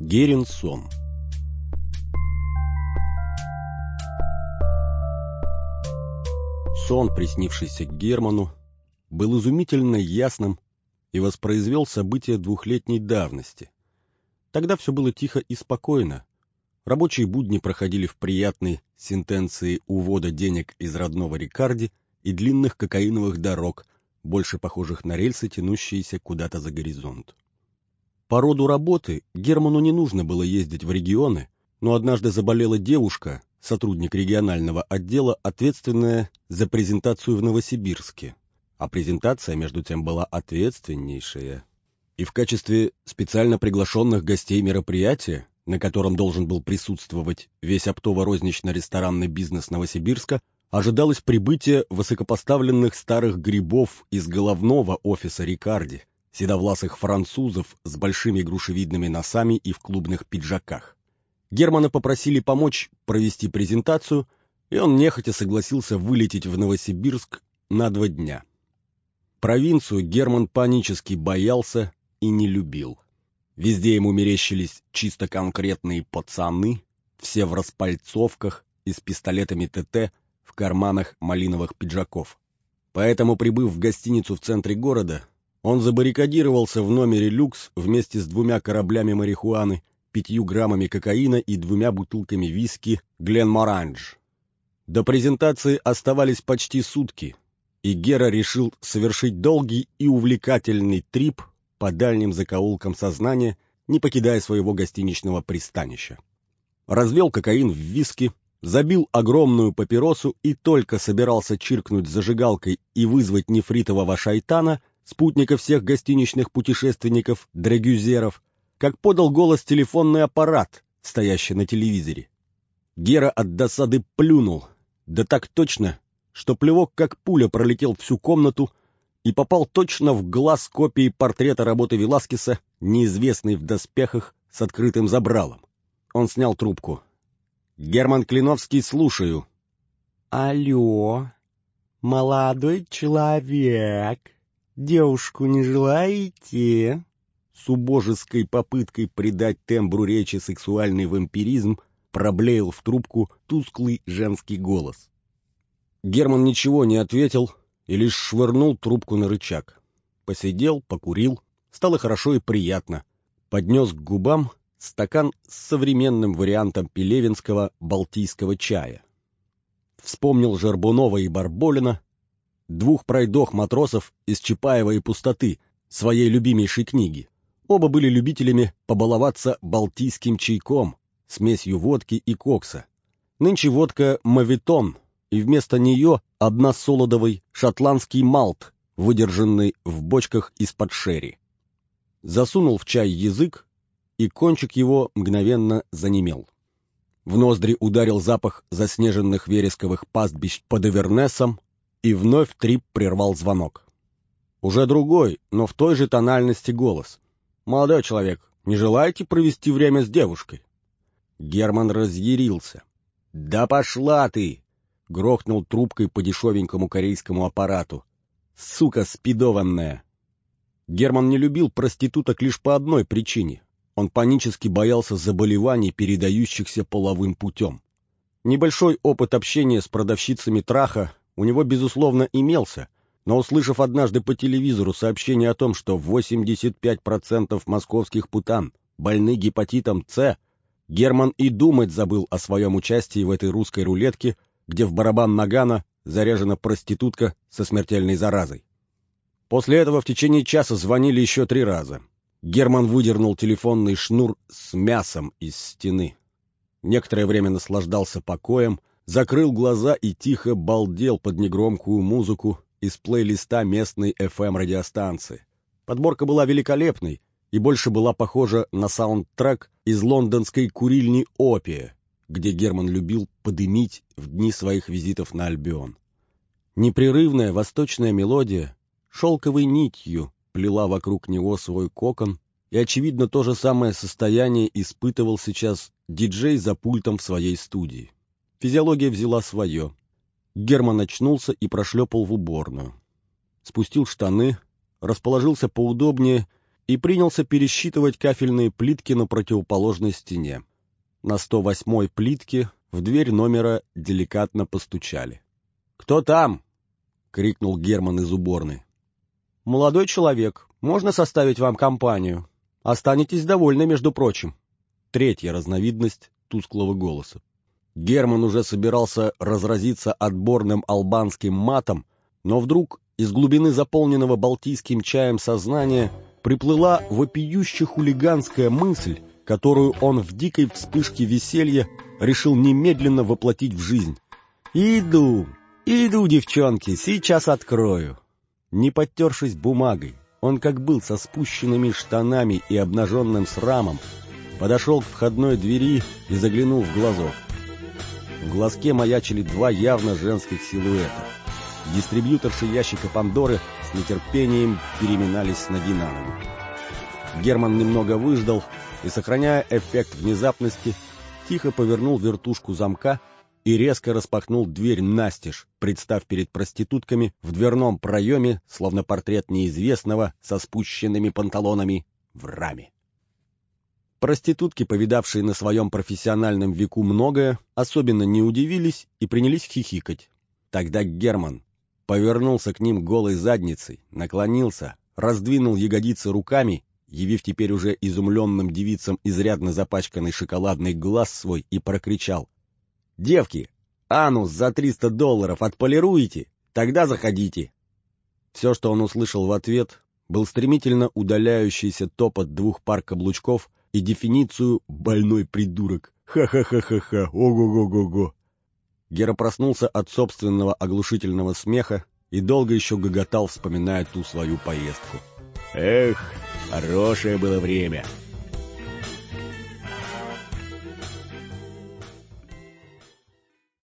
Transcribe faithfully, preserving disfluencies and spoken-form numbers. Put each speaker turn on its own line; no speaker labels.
Герин сон. Сон, приснившийся Герману, был изумительно ясным и воспроизвел события двухлетней давности. Тогда все было тихо и спокойно. Рабочие будни проходили в приятной сентенции увода денег из родного Рикарди и длинных кокаиновых дорог, больше похожих на рельсы, тянущиеся куда-то за горизонт. По роду работы Герману не нужно было ездить в регионы, но однажды заболела девушка, сотрудник регионального отдела, ответственная за презентацию в Новосибирске. А презентация, между тем, была ответственнейшая. И в качестве специально приглашенных гостей мероприятия, на котором должен был присутствовать весь оптово-рознично-ресторанный бизнес Новосибирска, ожидалось прибытие высокопоставленных старых грибов из головного офиса Рикарди, седовласых французов с большими грушевидными носами и в клубных пиджаках. Германа попросили помочь провести презентацию, и он нехотя согласился вылететь в Новосибирск на два дня. Провинцию Герман панически боялся и не любил. Везде ему мерещились чисто конкретные пацаны, все в распальцовках и с пистолетами ТТ в карманах малиновых пиджаков. Поэтому, прибыв в гостиницу в центре города, он забаррикадировался в номере люкс вместе с двумя кораблями марихуаны, пятью граммами кокаина и двумя бутылками виски «Гленморанж». До презентации оставались почти сутки, и Гера решил совершить долгий и увлекательный трип по дальним закоулкам сознания, не покидая своего гостиничного пристанища. Развел кокаин в виски, забил огромную папиросу и только собирался чиркнуть зажигалкой и вызвать нефритового шайтана, спутника всех гостиничных путешественников-драгюзеров, как подал голос телефонный аппарат, стоящий на телевизоре. Гера от досады плюнул, да так точно, что плевок как пуля пролетел всю комнату и попал точно в глаз копии портрета работы Веласкеса, неизвестный в доспехах с открытым забралом. Он снял трубку. «Герман Клиновский, слушаю».
«Алло, молодой человек, девушку не желаете?»
С убожеской попыткой придать тембру речи сексуальный вампиризм проблеял в трубку тусклый женский голос. Герман ничего не ответил и лишь швырнул трубку на рычаг. Посидел, покурил, стало хорошо и приятно. Поднес к губам стакан с современным вариантом пелевинского балтийского чая. Вспомнил Жербунова и Барболина, двух пройдох-матросов из Чапаева и Пустоты, своей любимейшей книги. Оба были любителями побаловаться балтийским чайком, смесью водки и кокса. Нынче водка «Мавитон», и вместо нее односолодовый шотландский малт, выдержанный в бочках из-под шерри. Засунул в чай язык, и кончик его мгновенно занемел. В ноздри ударил запах заснеженных вересковых пастбищ под Эвернесом, и вновь трип прервал звонок. Уже другой, но в той же тональности голос. «Молодой человек, не желаете провести время с девушкой?» Герман разъярился. «Да пошла ты!» — грохнул трубкой по дешевенькому корейскому аппарату. «Сука спидованная!» Герман не любил проституток лишь по одной причине. Он панически боялся заболеваний, передающихся половым путем. Небольшой опыт общения с продавщицами траха у него, безусловно, имелся, но, услышав однажды по телевизору сообщение о том, что восемьдесят пять процентов московских путан больны гепатитом С, Герман и думать забыл о своем участии в этой русской рулетке, где в барабан нагана заряжена проститутка со смертельной заразой. После этого в течение часа звонили еще три раза. Герман выдернул телефонный шнур с мясом из стены. Некоторое время наслаждался покоем, закрыл глаза и тихо балдел под негромкую музыку из плейлиста местной эф эм-радиостанции. Подборка была великолепной и больше была похожа на саундтрек из лондонской курильни «Опия», где Герман любил подымить в дни своих визитов на Альбион. Непрерывная восточная мелодия шелковой нитью плела вокруг него свой кокон, и, очевидно, то же самое состояние испытывал сейчас диджей за пультом в своей студии. Физиология взяла свое. Герман очнулся и прошлепал в уборную. Спустил штаны, расположился поудобнее и принялся пересчитывать кафельные плитки на противоположной стене. На сто восьмой плитке в дверь номера деликатно постучали. «Кто там?» — крикнул Герман из уборной. «Молодой человек, можно составить вам компанию? Останетесь довольны, между прочим». Третья разновидность тусклого голоса. Герман уже собирался разразиться отборным албанским матом, но вдруг из глубины заполненного балтийским чаем сознания приплыла вопиюще хулиганская мысль, которую он в дикой вспышке веселья решил немедленно воплотить в жизнь. «Иду, иду, девчонки, сейчас открою». Не подтершись бумагой, он, как был со спущенными штанами и обнаженным срамом, подошел к входной двери и заглянул в глазок. В глазке маячили два явно женских силуэта. Дистрибьюторши ящика Пандоры с нетерпением переминались с ноги на ногу. Герман немного выждал и, сохраняя эффект внезапности, тихо повернул вертушку замка и резко распахнул дверь настежь, представ перед проститутками в дверном проеме, словно портрет неизвестного со спущенными панталонами в раме. Проститутки, повидавшие на своем профессиональном веку многое, особенно не удивились и принялись хихикать. Тогда Герман повернулся к ним голой задницей, наклонился, раздвинул ягодицы руками, явив теперь уже изумленным девицам изрядно запачканный шоколадный глаз свой, и прокричал: «Девки, анус за триста долларов отполируете? Тогда заходите!» Все, что он услышал в ответ, был стремительно удаляющийся топот двух пар каблучков и дефиницию «больной придурок». Ха-ха-ха-ха-ха, ого-го-го-го. Гера проснулся от собственного оглушительного смеха и долго еще гоготал, вспоминая ту свою поездку. «Эх, хорошее было время!»